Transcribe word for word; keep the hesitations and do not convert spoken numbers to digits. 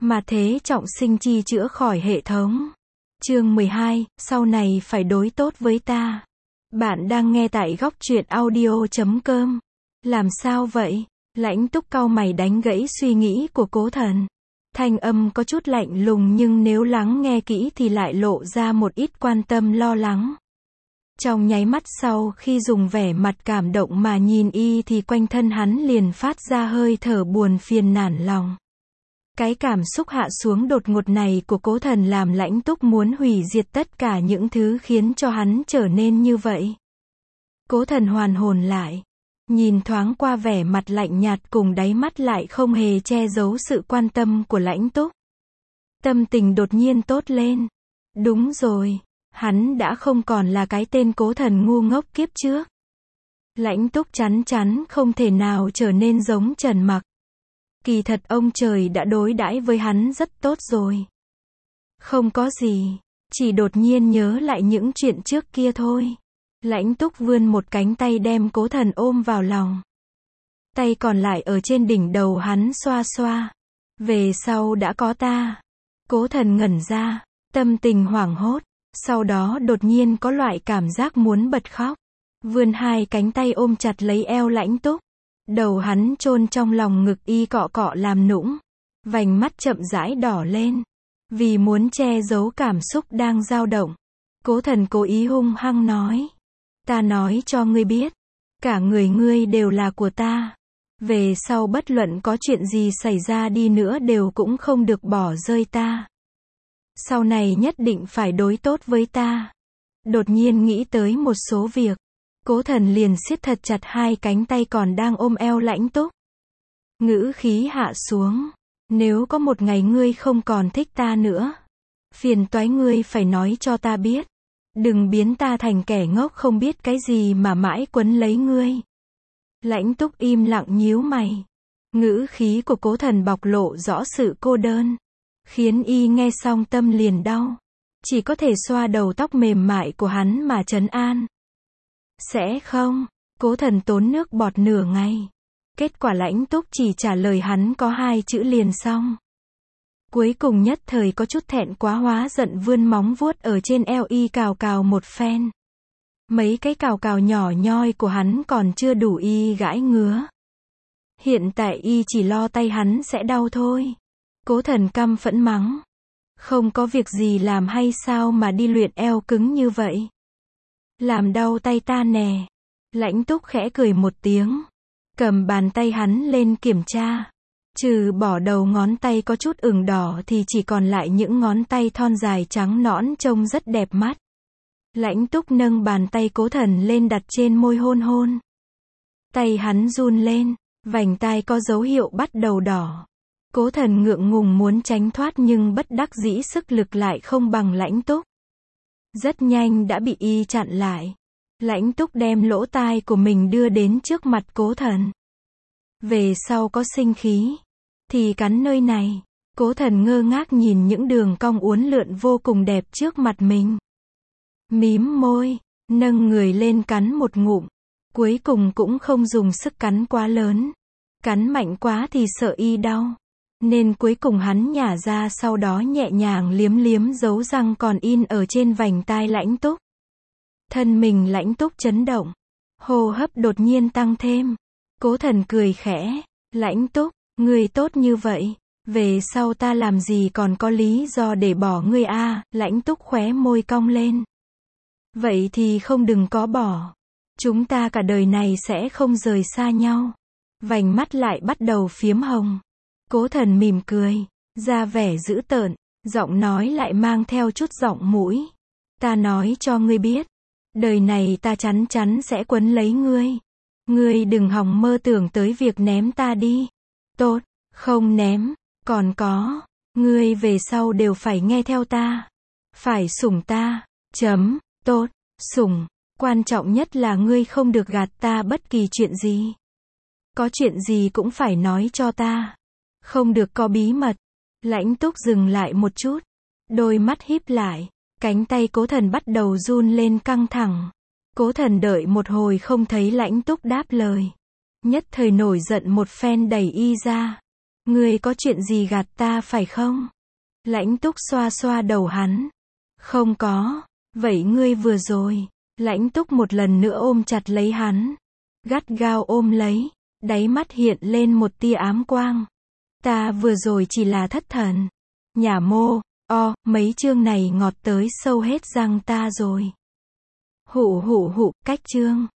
Mà thế trọng sinh chi chữa khỏi hệ thống. Chương mười hai, sau này phải đối tốt với ta. Bạn đang nghe tại góc truyện audio chấm com. Làm sao vậy? Lãnh Túc cau mày đánh gãy suy nghĩ của Cố Thần. Thanh âm có chút lạnh lùng nhưng nếu lắng nghe kỹ thì lại lộ ra một ít quan tâm lo lắng. Trong nháy mắt sau khi dùng vẻ mặt cảm động mà nhìn y thì quanh thân hắn liền phát ra hơi thở buồn phiền nản lòng. Cái cảm xúc hạ xuống đột ngột này của Cố Thần làm Lãnh Túc muốn hủy diệt tất cả những thứ khiến cho hắn trở nên như vậy. Cố Thần hoàn hồn lại. Nhìn thoáng qua vẻ mặt lạnh nhạt cùng đáy mắt lại không hề che giấu sự quan tâm của Lãnh Túc. Tâm tình đột nhiên tốt lên. Đúng rồi, hắn đã không còn là cái tên Cố Thần ngu ngốc kiếp trước. Lãnh Túc chắn chắn không thể nào trở nên giống Trần Mặc. Kỳ thật ông trời đã đối đãi với hắn rất tốt rồi. Không có gì, chỉ đột nhiên nhớ lại những chuyện trước kia thôi. Lãnh Túc vươn một cánh tay đem Cố Thần ôm vào lòng. Tay còn lại ở trên đỉnh đầu hắn xoa xoa. Về sau đã có ta. Cố Thần ngẩn ra, tâm tình hoảng hốt, sau đó đột nhiên có loại cảm giác muốn bật khóc. Vươn hai cánh tay ôm chặt lấy eo Lãnh Túc. Đầu hắn chôn trong lòng ngực y cọ cọ làm nũng. Vành mắt chậm rãi đỏ lên. Vì muốn che giấu cảm xúc đang dao động. Cố Thần cố ý hung hăng nói. Ta nói cho ngươi biết. Cả người ngươi đều là của ta. Về sau bất luận có chuyện gì xảy ra đi nữa đều cũng không được bỏ rơi ta. Sau này nhất định phải đối tốt với ta. Đột nhiên nghĩ tới một số việc. Cố Thần liền siết thật chặt hai cánh tay còn đang ôm eo Lãnh Túc. Ngữ khí hạ xuống. Nếu có một ngày ngươi không còn thích ta nữa. Phiền toái ngươi phải nói cho ta biết. Đừng biến ta thành kẻ ngốc không biết cái gì mà mãi quấn lấy ngươi. Lãnh Túc im lặng nhíu mày. Ngữ khí của Cố Thần bộc lộ rõ sự cô đơn. Khiến y nghe xong tâm liền đau. Chỉ có thể xoa đầu tóc mềm mại của hắn mà trấn an. Sẽ không. Cố Thần tốn nước bọt nửa ngày. Kết quả Lãnh Túc chỉ trả lời hắn có hai chữ liền xong. Cuối cùng nhất thời có chút thẹn quá hóa giận vươn móng vuốt ở trên eo y cào cào một phen. Mấy cái cào cào nhỏ nhoi của hắn còn chưa đủ y gãi ngứa. Hiện tại y chỉ lo tay hắn sẽ đau thôi. Cố Thần căm phẫn mắng. Không có việc gì làm hay sao mà đi luyện eo cứng như vậy. Làm đau tay ta nè. Lãnh Túc khẽ cười một tiếng. Cầm bàn tay hắn lên kiểm tra. Trừ bỏ đầu ngón tay có chút ửng đỏ thì chỉ còn lại những ngón tay thon dài trắng nõn trông rất đẹp mắt. Lãnh Túc nâng bàn tay Cố Thần lên đặt trên môi hôn hôn. Tay hắn run lên, vành tai có dấu hiệu bắt đầu đỏ. Cố Thần ngượng ngùng muốn tránh thoát nhưng bất đắc dĩ sức lực lại không bằng Lãnh Túc. Rất nhanh đã bị y chặn lại. Lãnh Túc đem lỗ tai của mình đưa đến trước mặt Cố Thần. Về sau có sinh khí thì cắn nơi này. Cố Thần ngơ ngác nhìn những đường cong uốn lượn vô cùng đẹp trước mặt mình. Mím môi, nâng người lên cắn một ngụm. Cuối cùng cũng không dùng sức cắn quá lớn. Cắn mạnh quá thì sợ y đau. Nên cuối cùng hắn nhả ra sau đó nhẹ nhàng liếm liếm dấu răng còn in ở trên vành tai Lãnh Túc. Thân mình Lãnh Túc chấn động. Hô hấp đột nhiên tăng thêm. Cố Thần cười khẽ. Lãnh Túc, ngươi tốt như vậy. Về sau ta làm gì còn có lý do để bỏ ngươi a à? Lãnh Túc khóe môi cong lên. Vậy thì không đừng có bỏ. Chúng ta cả đời này sẽ không rời xa nhau. Vành mắt lại bắt đầu phiếm hồng. Cố Thần mỉm cười. Ra vẻ dữ tợn. Giọng nói lại mang theo chút giọng mũi. Ta nói cho ngươi biết. Đời này ta chắn chắn sẽ quấn lấy ngươi. Ngươi đừng hòng mơ tưởng tới việc ném ta đi. Tốt, không ném. Còn có, ngươi về sau đều phải nghe theo ta. Phải sủng ta. Chấm. Tốt, sủng. Quan trọng nhất là ngươi không được gạt ta bất kỳ chuyện gì. Có chuyện gì cũng phải nói cho ta. Không được có bí mật. Lãnh Túc dừng lại một chút. Đôi mắt híp lại. Cánh tay Cố Thần bắt đầu run lên căng thẳng. Cố Thần đợi một hồi không thấy Lãnh Túc đáp lời. Nhất thời nổi giận một phen đẩy y ra. Ngươi có chuyện gì gạt ta phải không? Lãnh Túc xoa xoa đầu hắn. Không có. Vậy ngươi vừa rồi. Lãnh Túc một lần nữa ôm chặt lấy hắn. Gắt gao ôm lấy. Đáy mắt hiện lên một tia ám quang. Ta vừa rồi chỉ là thất thần. Nhả mô, o, mấy chương này ngọt tới sâu hết răng ta rồi. Hụ hụ hụ, cách chương.